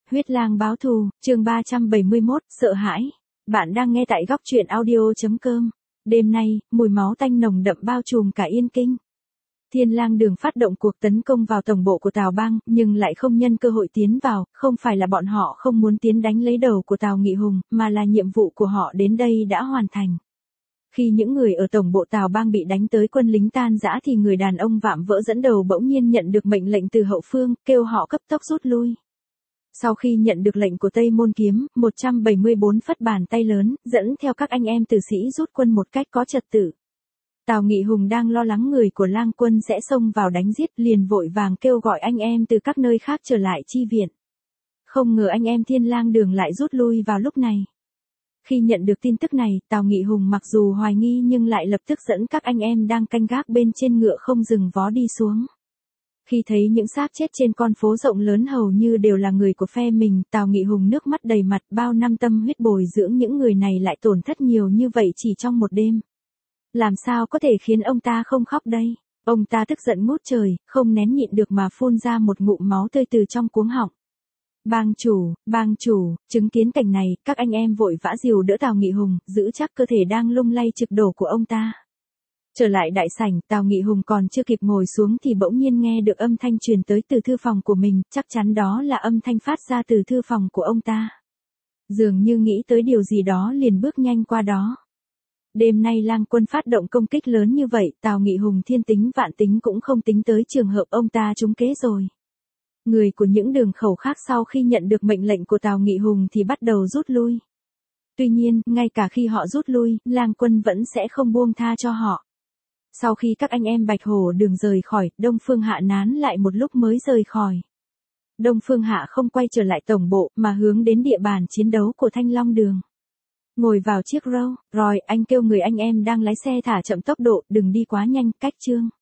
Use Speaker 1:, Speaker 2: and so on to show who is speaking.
Speaker 1: Huyết lang báo thù, chương 371, sợ hãi. Bạn đang nghe tại góc truyện audio.com. Đêm nay, mùi máu tanh nồng đậm bao trùm cả Yên Kinh. Thiên Lang Đường phát động cuộc tấn công vào tổng bộ của Tào Bang, nhưng lại không nhân cơ hội tiến vào, không phải là bọn họ không muốn tiến đánh lấy đầu của Tào Nghị Hùng, mà là nhiệm vụ của họ đến đây đã hoàn thành. Khi những người ở tổng bộ Tào Bang bị đánh tới quân lính tan rã thì người đàn ông vạm vỡ dẫn đầu bỗng nhiên nhận được mệnh lệnh từ hậu phương, kêu họ cấp tốc rút lui. Sau khi nhận được lệnh của Tây Môn Kiếm, 174 phất bàn tay lớn, dẫn theo các anh em tử sĩ rút quân một cách có trật tự. Tào Nghị Hùng đang lo lắng người của Lang quân sẽ xông vào đánh giết, liền vội vàng kêu gọi anh em từ các nơi khác trở lại chi viện. Không ngờ anh em Thiên Lang Đường lại rút lui vào lúc này. Khi nhận được tin tức này, Tào Nghị Hùng mặc dù hoài nghi nhưng lại lập tức dẫn các anh em đang canh gác bên trên ngựa không dừng vó đi xuống. Khi thấy những xác chết trên con phố rộng lớn hầu như đều là người của phe mình, Tào Nghị Hùng nước mắt đầy mặt, bao năm tâm huyết bồi dưỡng những người này lại tổn thất nhiều như vậy chỉ trong một đêm. Làm sao có thể khiến ông ta không khóc đây? Ông ta tức giận ngút trời, không nén nhịn được mà phun ra một ngụm máu tươi từ trong cuống họng. Bang chủ, chứng kiến cảnh này, các anh em vội vã dìu đỡ Tào Nghị Hùng, giữ chắc cơ thể đang lung lay trực đổ của ông ta. Trở lại đại sảnh, Tào Nghị Hùng còn chưa kịp ngồi xuống thì bỗng nhiên nghe được âm thanh truyền tới từ thư phòng của mình, chắc chắn đó là âm thanh phát ra từ thư phòng của ông ta. Dường như nghĩ tới điều gì đó liền bước nhanh qua đó. Đêm nay Lang quân phát động công kích lớn như vậy, Tào Nghị Hùng thiên tính vạn tính cũng không tính tới trường hợp ông ta trúng kế rồi. Người của những đường khẩu khác sau khi nhận được mệnh lệnh của Tào Nghị Hùng thì bắt đầu rút lui. Tuy nhiên, ngay cả khi họ rút lui, Lang quân vẫn sẽ không buông tha cho họ. Sau khi các anh em Bạch Hổ Đường rời khỏi, Đông Phương Hạ nán lại một lúc mới rời khỏi. Đông Phương Hạ không quay trở lại tổng bộ, mà hướng đến địa bàn chiến đấu của Thanh Long Đường. Ngồi vào chiếc Rolls Royce, anh kêu người anh em đang lái xe thả chậm tốc độ, đừng đi quá nhanh, cách chương.